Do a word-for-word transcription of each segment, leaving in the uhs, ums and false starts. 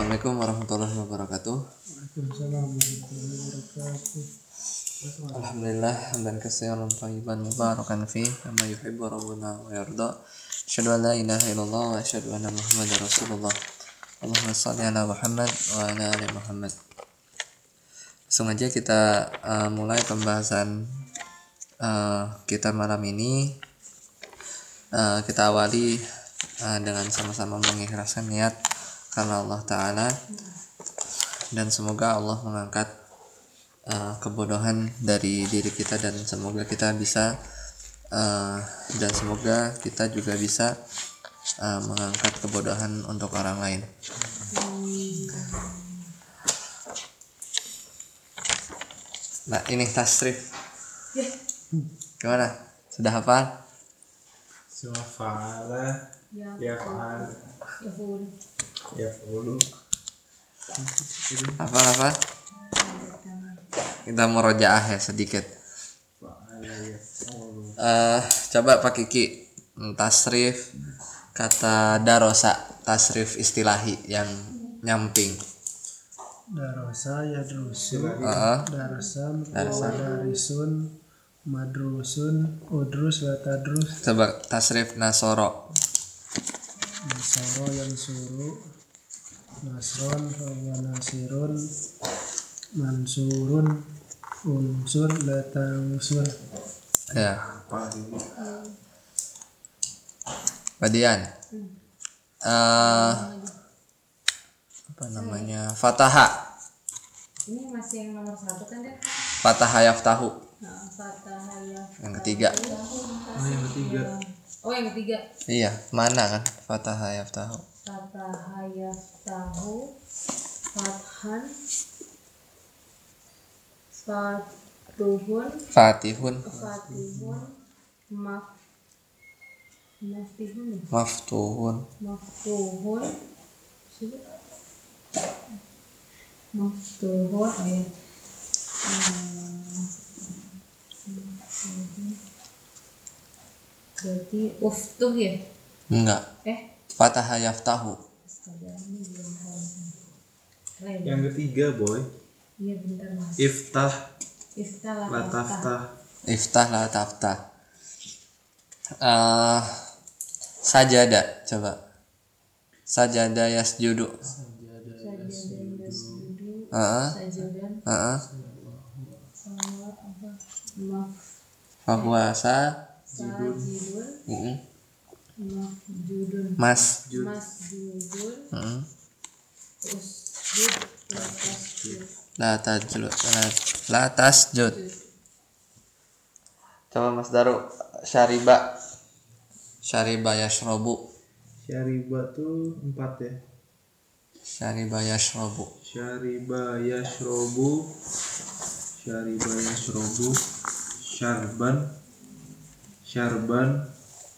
Assalamualaikum warahmatullahi wabarakatuh. Waalaikumsalam warahmatullahi wabarakatuh. Alhamdulillah hamdan katsiran thayyiban mubarakan fi kama yuhibbu rabbuna wa yarda. Asyhadu an la ilaha illallah wa asyhadu anna Muhammadar Rasulullah. Allahumma shalli ala Muhammad wa ala ali Muhammad. Langsung aja kita uh, mulai pembahasan uh, kita malam ini. Uh, kita awali uh, dengan sama-sama mengikhlaskan niat karena Allah Ta'ala, dan semoga Allah mengangkat uh, kebodohan dari diri kita, dan semoga kita bisa uh, dan semoga kita juga bisa uh, mengangkat kebodohan untuk orang lain. Nah, ini tasrif gimana? Sudah hafal? Suafala ya fa'al ya fulu. Apa-apa? Kita murojaah ya sedikit. Uh, coba Pak Kiki, tasrif kata darosa, tasrif istilahi yang nyamping. Darosa ya drusu, Uh-uh. darasan, Darasa. darisun, madrusun, udrus, latadrus. Coba tasrif nasoro. Nasoro yang suruh, nasron, wa nasirun, mansurun, unsur, latangsur. Ya. Badian. Uh, apa namanya? Fataha. Ini masih yang nomor satu kan deh? Fataha yaftahu. Nah, Fataha yaftahu. Yang ketiga. Oh, yang ketiga. Oh, yang ketiga. Iya, mana kan? Fataha yaftahu. Fataha yaftahu. Fathan. Fatuhun. Fatihun. Fatihun. Maf. Maftihun. ya? Maftuhun. Maftuhun. Coba. Maftuhun. Ayat. Berarti uftuh ya? Enggak. Eh, Fataha yaftahu. astaga, ini belum tahu. Keren. Yang ketiga boy, Iya bentar mas. iftah Iftah lataftah. Iftah la taftah. Uh, sajada, coba. Sajada yasjudu. Sajadan yasjudu. Heeh. Sajadan. Heeh. Salat apa? Maf. Fahuasa. Sajidun. Heeh. Mafjudun. Mas. Masjudun. Heeh. Usjud. Latasjud. La tajlu. La- La tasjud. Coba Mas Daru. Syariba. Syariba yashrobu. Syariba tuh empat ya. Syariba yashrobu. Syariba yashrobu, syariba yashrobu, syarban, syarban,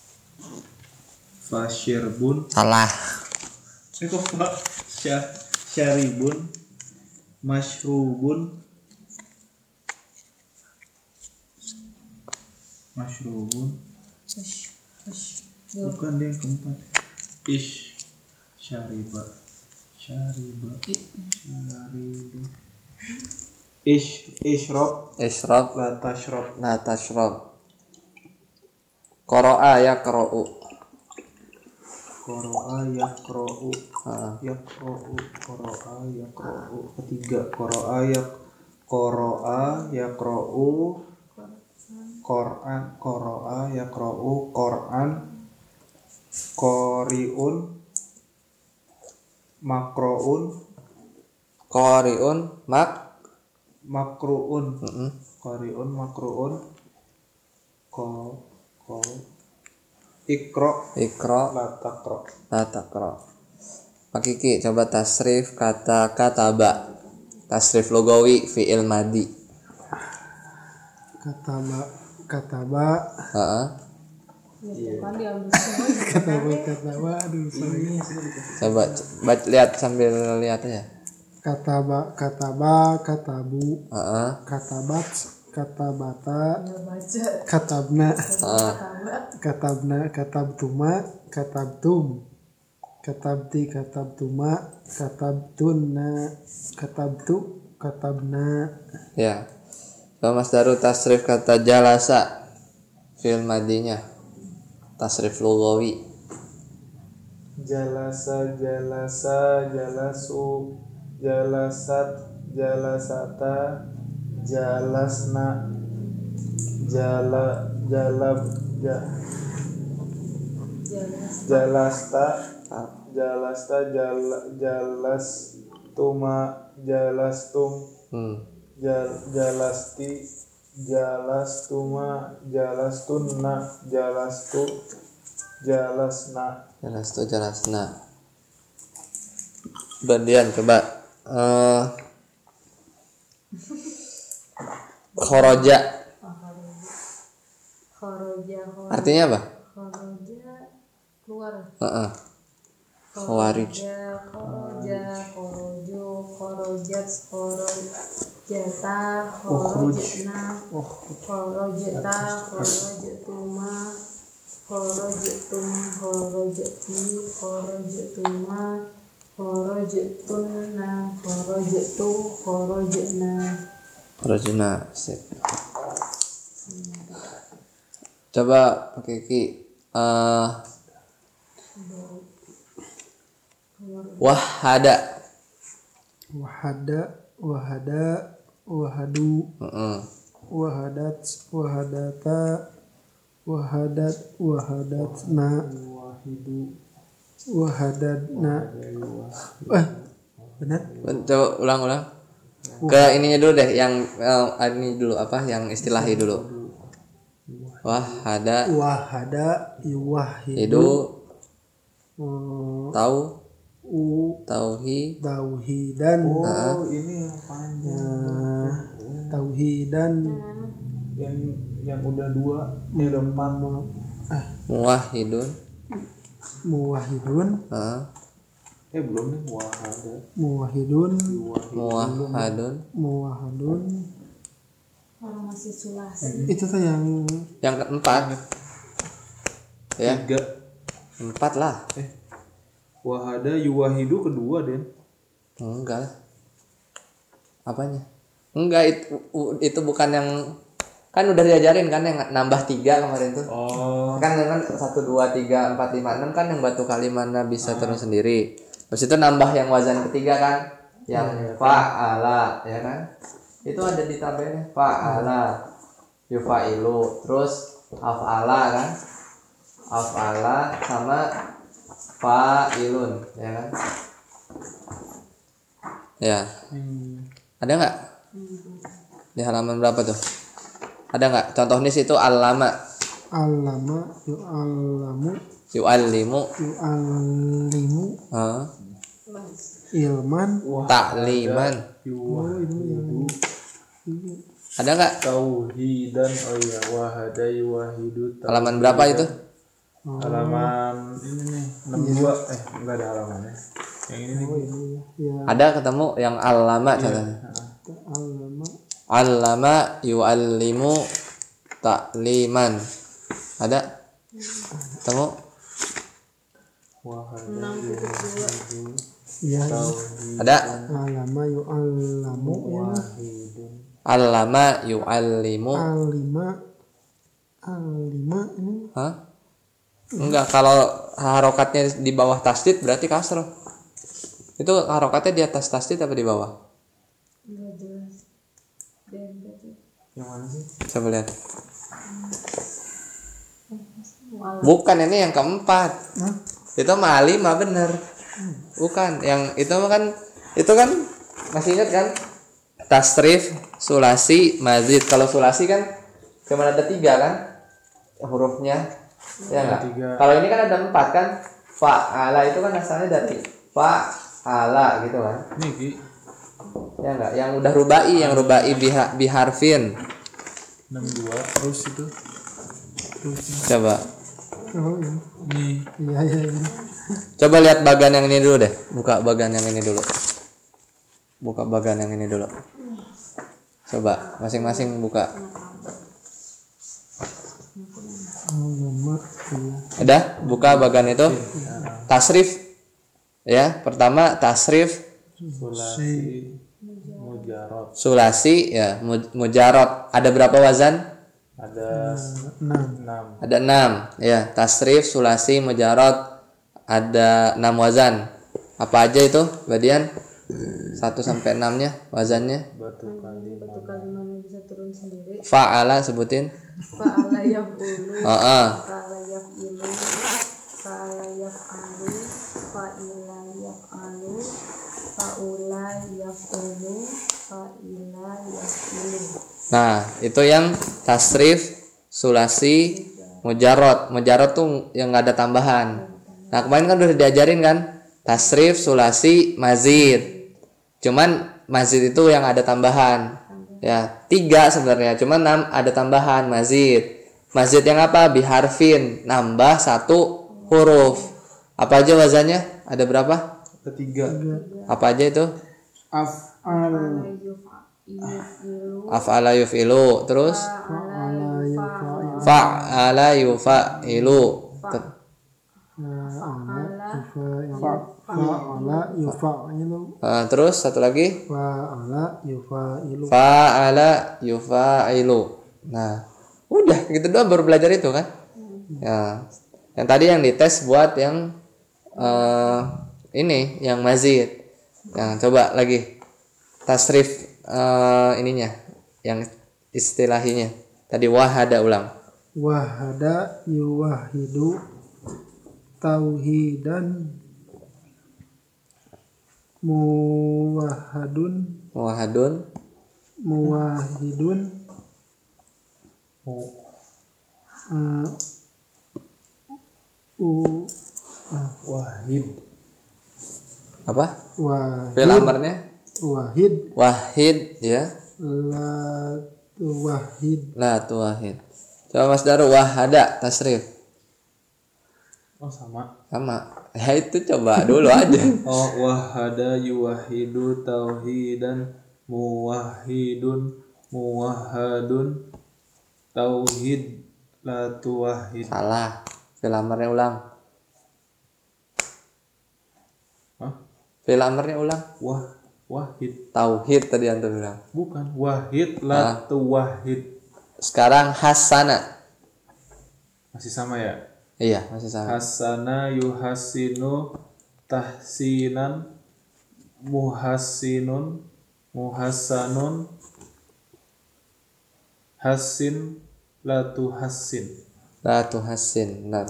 fasyirbun. Salah. Eh kok pak? Syar- syaribun, mashrubun, mashrubun. Ush. Ush. Bukan dia yang keempat. Ish, syariba, syariba, syariba. Ish, ishrob, Ishrab. la tashrob. La tashrab. Qara'a yaqra'u. Qara'a yaqra'u, Heeh. yaqra'u, qara'a yaqra'u. Ketiga, qara'a yak, qara'a yaqra'u, Qur'an, qara'a yaqra'u, Qur'an, qari'un, makro'un, Qari'un mak. makru'un, Heeh. qari'un, makru'un, ko, ko, ikro, Iqra. la taqra. La taqra. Pak Kiki, coba tasrif kata kataba. Tasrif logawi fi'il madi. Kataba, kataba, Heeh. Ya, kan diambil semua. kataba, kataba. Aduh, sorry. Coba baca, lihat sambil lihat aja. Kataba, kataba, katabu, Heeh. katabat, katabata, Ya baca. katabna, Heeh. Tambah. katabna, katabtuma, katabtum. katabti katabtuma katabtunna katabtu katabna. Ya. Coba Mas Daru tasrif kata jalasa fi'il madinya. Tasrif lughawi. Jalasa jalasa jalasu jalasat jalasata jalasna jala jalab ja, Jelas. jalasta jalasta jala, jalas tuma jalastum Hmm. jal, jalasti jalastuma jalastunna jalastu jalasna. Jelas tuh jelas. Nah, Bandian coba eh khoroja Khoroja. artinya apa? Khoroja keluar. Heeh. Khawarij. Khoroja, khorojo, khorojat, khorojata, khorojna, khorojata, khorojatuma, khorojatum, khorojati, khorojatuma, khorojatuna, khorojatu, khorojna. Kharajna. Sip. Coba pakai ki eh wahada. Wahada wahada wahadu Heeh. wahadat wahadata wahadat wahadatna wahadatna. Eh benar. Coba ulang-ulang. Ke ininya dulu deh, yang eh, ini dulu apa? Yang istilahi dulu. Wahada Wahada yuwahidu itu eh, tahu u tauhi tauhidan Oh, ini yang panjang. eh, tauhidan Yang yang udah dua, yang udah empat. eh, muwahhidun. muwahidun Heeh. Eh belum nih wahada. muwahidun Muwahhadun. muwahadun. Kalau masih sulasi. Itu tuh yang Yang keempat. Ya, Tiga. empat lah. Eh wahada yuwahidu kedua Den. Enggak lah. Apanya? Enggak, itu itu bukan yang kan udah diajarin kan yang nambah tiga kemarin tuh. Oh. Kan kan satu dua tiga empat lima enam kan yang batu kalimana bisa turun sendiri. Terus itu nambah yang wazan ketiga kan, yang fa'ala ya kan. Itu ada di tabelnya fa'ala yufailu, terus af'ala kan, af'ala sama fa'ilun ya kan. Ya. Ada nggak di halaman berapa tuh? Ada nggak contoh nis itu alama alama yu'allamu yu'allimu yu'allimu uh, ilman. takliman. Oh ini yang ini. Ada nggak Tauhidan. Oh iya wahada yuwahidu. halaman berapa itu? Halaman ini nih enam puluh dua. Eh enggak ada halamannya. Yang ini nih. Oh ini ya Ada ketemu yang alama contohnya. alama Allama yu'allimu takliman. Ada? Ketemu? Wahada ya Ada? alama yu'allamu ya Allama yu'allimu. alima alima ini Hah? Enggak, kalau harokatnya di bawah tasdid berarti kasroh. Itu harokatnya di atas tasdid apa di bawah? Enggak jelas. Dan berarti yang mana sih? Coba lihat. wala. Bukan, ini yang keempat. Itu mah lima bener. Bukan, yang itu mah kan itu kan masih ingat kan? Tasrif, sulasi, mazid. Kalau sulasi kan cuma ada tiga kan hurufnya, ya nggak? tiga. Kalau ini kan ada empat kan? Fa'ala itu kan asalnya dari fa'ala gitu kan? Nih Ki. Ya nggak? Yang udah rubai, yang rubai biha, biharfin. enam puluh dua terus itu. Coba, oh ini Nih. iya iya ini coba lihat bagan yang ini dulu deh. Buka bagan yang ini dulu. Buka bagan yang ini dulu. Coba masing-masing buka. alama ya Ada? Buka bagan itu. Tasrif Ya, pertama tasrif sulasi mujarot. sulasi ya mu- mujarot. Ada berapa wazan? Ada enam. enam. Ada enam. Ya, tasrif sulasi mujarot ada enam wazan. Apa aja itu, Badian? satu sampai enam-nya wazannya. Batu kali Batu kalimatnya bisa turun sendiri. Fa'ala sebutin. Fa'ala yaf'ulu. Heeh. Fa'ala yaf'ilu. Fa'ala yaf'alu. Fa'ila yaf'alu. Fa'ula yaf'ulu. Fa'ila yaf'ilu. Nah, itu yang tasrif sulasi mujarot. Mujarot tuh yang nggak ada tambahan. Nah, kemarin kan udah diajarin kan? Tasrif sulasi mazid. Cuman mazid itu yang ada tambahan. Ya, tiga sebenarnya, cuman enam ada tambahan mazid. Mazid yang apa? Biharfin, nambah satu huruf. Apa aja wazannya? Ada berapa? ketiga. Apa aja itu? Af'al. Yuf'ilu. Af'ala yuf'ilu. Terus Fa'ala yufa'il. fa'ala yufa'ilu. Ter- Fa'ala yufa'ilu. eh, terus satu lagi Fa'ala yufa'ilu. fa'ala yufa'ilu. Nah, udah gitu doang baru belajar itu kan? Ya. Yang tadi yang dites buat yang eh, ini yang mazid. Yang coba lagi tasrif eh, ininya yang istilahinya. Tadi wahada ulang. Wahada yuwahidu tauhidan muwahadun Wahadun muwahidun Mu- uh, u Wahid. apa? wahid Fi'il amarnya wahid wahid ya. la wahid La tuwahid. Coba Mas Daru wahada tasrif. Oh sama. Sama. Ya itu coba dulu aja. Oh wahada yuwahidu tauhidan muwahidun muwahadun tauhid la tuwahid. Salah. Fi'il amarnya ulang. Hah? Fi'il amarnya ulang. Wah wahid. Tauhid tadi antum bilang. Bukan wahid la tuwahid. Sekarang hasana. Masih sama ya? Iya, masih sama. Hasana yuhasinu tahsinan muhassinun muhassanun hasin la tuhassin. La tuhassin. Benar.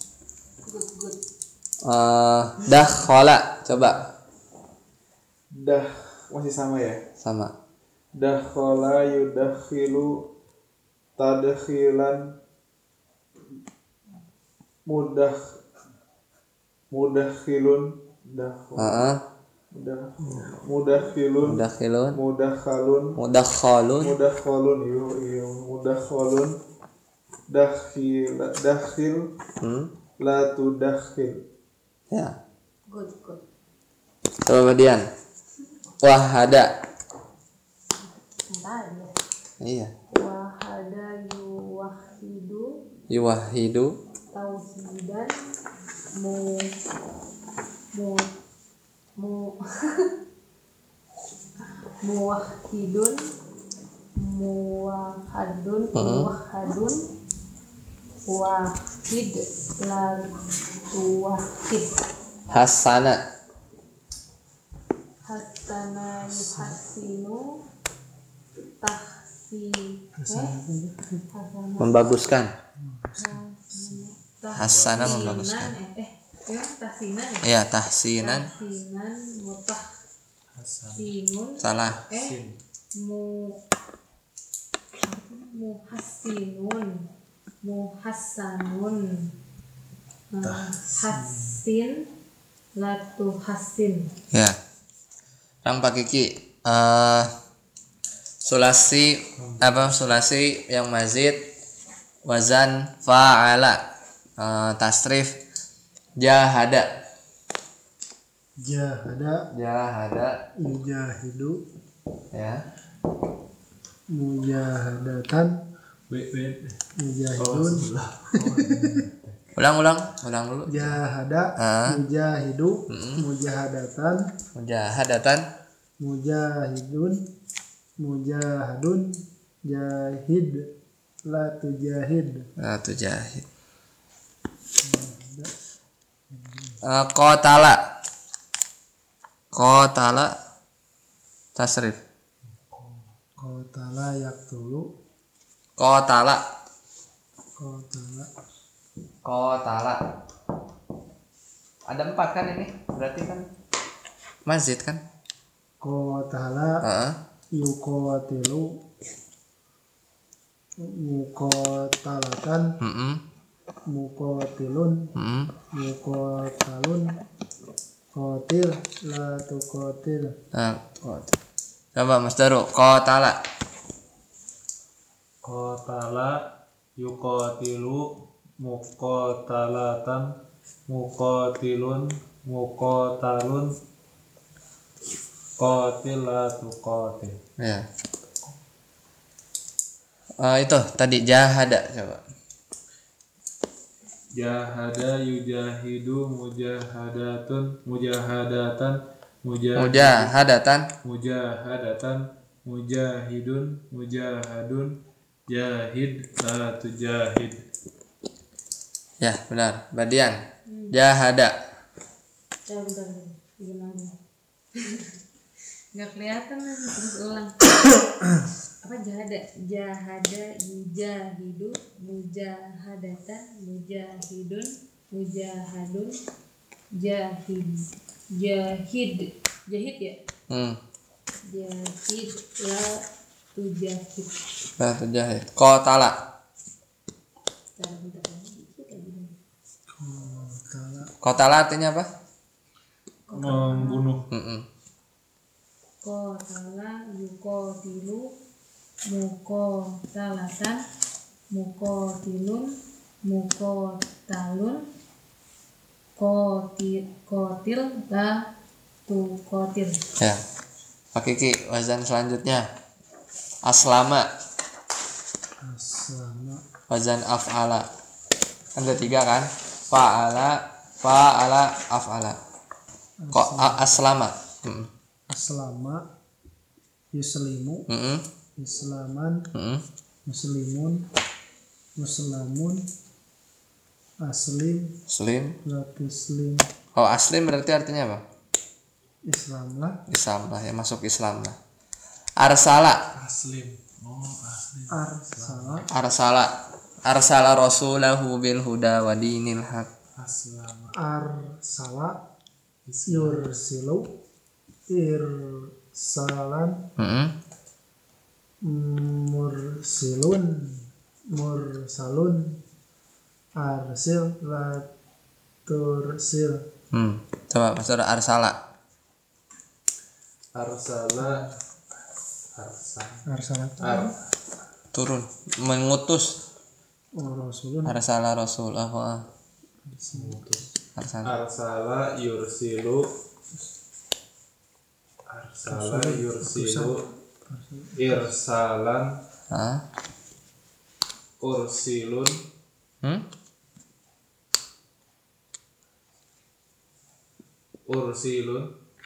Eh, dakhala. Coba. Dah masih sama ya? Sama. Dakhala yudakhilu tadkhilan mudah mudakhilun dah Heeh. mudah mudakhilun Mudakhilun. mudakhalun Mudakhalun. mudakhalun yo yo mudakhalun dakhil dakhil Hmm. la tudakhil. Ya. Good, good. Coba Badian. Wahada. Entar ya. Iya. Wahada yuwahidu Yuwahidu. tauhidan mu mu mu muwahhidun muwahhadun muwahhadun wahid la tuwahid Hasana. hasana yuhassinu tahsi eh hasana Membaguskan. Tahsinan, Hasana membaguskan. eh, eh, ya, tahsinan ya? Iya, tahsinan. Tahsinan, mutahsinun, Salah. eh, mu, muhassinun, muhassanun, eh, hassin, latu hassin. Ya. Sekarang Pak Kiki, eh sulasi apa sulasi yang mazid wazan fa'ala, eh, tasrif jahada. jahada Jahada yujahidu ya. mujahadatan Wait wait. mujahidun Ulang ulang ulang dulu. Jahada, Ah. mujahidu, Mm-mm. mujahadatan, Mujahadatan. mujahidun, mujahadun, jahid, la tujahid. Nah, tujahid. Uh, qatala. Qatala tasrif. Qatala yaktulu, Qatala. qatala, Qatala. Ada empat kan ini? Berarti kan masjid kan? qatala, Heeh. yuqatilu, muqatalatan, Heeh. muqatilun, Heeh. muqatalun, qatil, la tuqatil. Nah, qat- coba Mas Daru, qatala. Qatala yuqatilu muqatalatan muqatilun muqatalun qatilatu qatil. Ya. Eh, itu tadi jahada coba. Jahada yujahidu mujahadatun mujahadatan mujahid Mujahadatan. mujahadatan mujahidun mujahadun jahid la tujahid. Ya, benar. Badian. Jahada. Coba bentar, bentar. Bikin lagi. Nggak kelihatan lagi, terus ulang. Apa jahada? Jahada yujahidu mujahadatan mujahidun mujahadun jahid jahid jahid ya Hmm. jahid la tujahid. Nah, tujahid. Qatala. Bentar, bentar lagi. Dikit lagi. Qatala, Qatala artinya apa? Membunuh. Heeh. Qatala yuqatilu muqatalatan muqatilun muqatalun qatil qatil la tuqatil. Ya. Pak Kiki, wazan selanjutnya. Aslama. aslama, Wazan af'ala. Kan ada tiga kan? Fa'ala, fa'ala, af'ala. Kok a- aslama? Heeh. aslama, yuslimu, Heeh. islaman, Heeh. muslimun, muslamun, aslim, Muslim. la tuslim. Oh, aslim berarti artinya apa? Islam lah, Islam lah, ya masuk Islam lah. Arsala. Aslim. Oh, aslim. arsala, Arsala. Arsala rasulahu bil huda wa dinil haq. Aslama. arsala, yursilu, irsalan, Heeh. mursilun, mursalun, arsil, la tursil. Hmm. Coba Mas Dora, arsala. Arsala arsal Arsala, ar Turun, mengutus. oh, rasulun, Arsala rasulahu. ah. mutus. Arsala. Arsala yursilu arsala yursilu irsalan Hah? ursilun Hmm? ursilun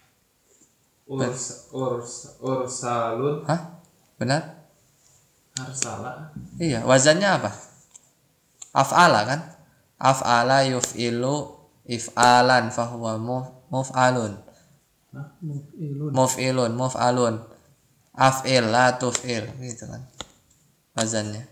urs urs ursalun Hah? Benar? arsala Iya, wazannya apa? Af'ala kan? Af'ala yuf'ilu if'alan fahuwa muf, muf'alun. muf'ilun, Muf'ilun, muf'alun. Af'il la tuf'il gitu kan. Wazannya.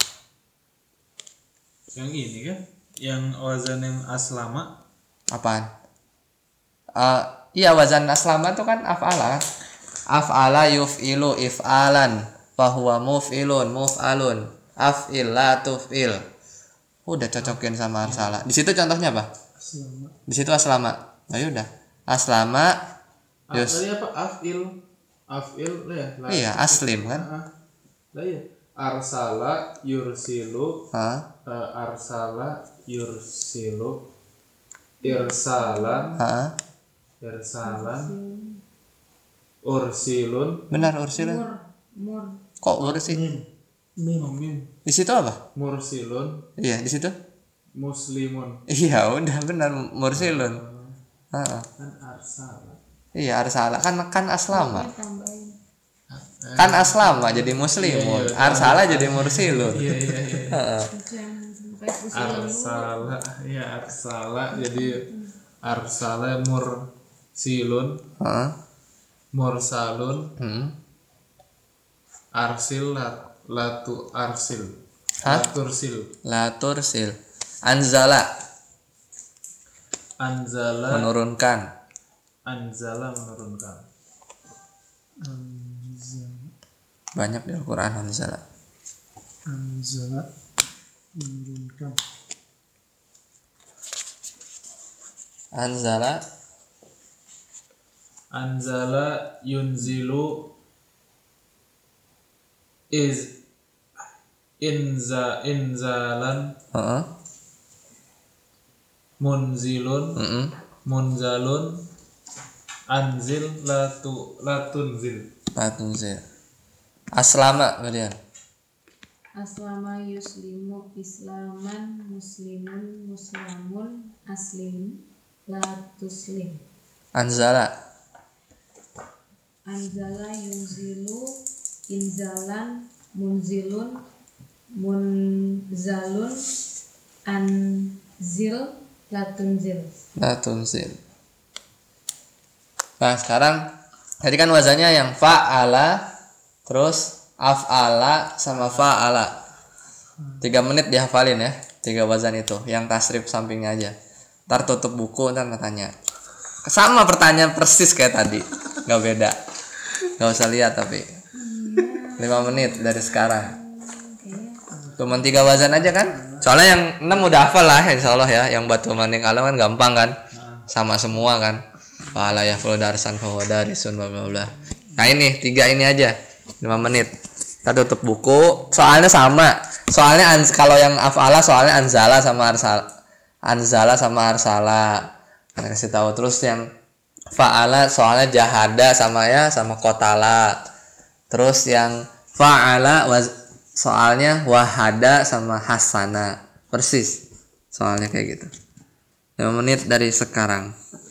yang ini kan yang wazan yang aslama Apaan? Uh, iya wazan aslama itu kan af'ala kan? Af'ala yuf'ilu if'alan fahuwa muf'ilun muf'alun. Af'il la tuf'il. Udah cocokin sama arsala. Di situ contohnya apa? aslama, Di situ aslama. Oh yaudah. Aslama ah, yus. tadi apa afil afil ya lah. Iya, aslim kan? Ah, ah. Lah iya arsala yursilu Hah? eh, arsala yursilu irsalan Hah? irsalan ursilun Benar ursilun. Mur mur Kok ursil? mim, mim, mim Di situ apa? mursilun Iya, di situ. muslimun. Iya, udah benar mursilun. Heeh. Kan arsala. Iya, arsala kan kan aslama. Tambahin. Kan aslama jadi muslimun. Iya, iya. Arsala jadi mursilun. Iya iya iya. Heeh. Itu yang sampai usia dulu. Arsala, ya arsala jadi arsala mursilun, Heeh. mursalun, Hmm. arsil lat- latu arsil. Hah? Latursil. La tursil. Anzala Anzala, menurunkan. anzala menurunkan. Anzala. Banyak di Al-Qur'an anzala. Anzala. Menurunkan. Anzala Anzala yunzilu is inza inzalan heeh. munzilun Heeh. munzalun anzil latu latunzil. La tunzil. Aslama kemudian. Aslama yuslimu islaman muslimun muslamun aslim la tuslim. Anzala Anzala yunzilu inzalan munzilun munzalun anzil latunzil. la tunzil. Nah, sekarang tadi kan wazannya yang fa'ala terus af'ala sama fa'ala. Tiga menit dihafalin ya, tiga wazan itu, yang tasrif sampingnya aja. Ntar tutup buku, ntar tanya. Sama pertanyaan persis kayak tadi, nggak beda. Nggak usah lihat tapi. Lima menit dari sekarang. Cuma tiga wazan aja kan? Soalnya yang enam udah hafal lah, insya Allah ya. Yang batu maning alam kan gampang kan? Sama semua kan? Fa'ala ya fulu darsan fahuwa darisun bla bla bla. Nah ini tiga ini aja, lima menit. Kita tutup buku. Soalnya sama. Soalnya anz, kalau yang af'ala soalnya anzala sama arsala. Anzala sama arsala. Kan kasih tahu terus yang fa'ala soalnya jahada sama ya sama kotala. Terus yang fa'ala waz, soalnya wahada sama hasana. Persis. Soalnya kayak gitu. lima menit dari sekarang.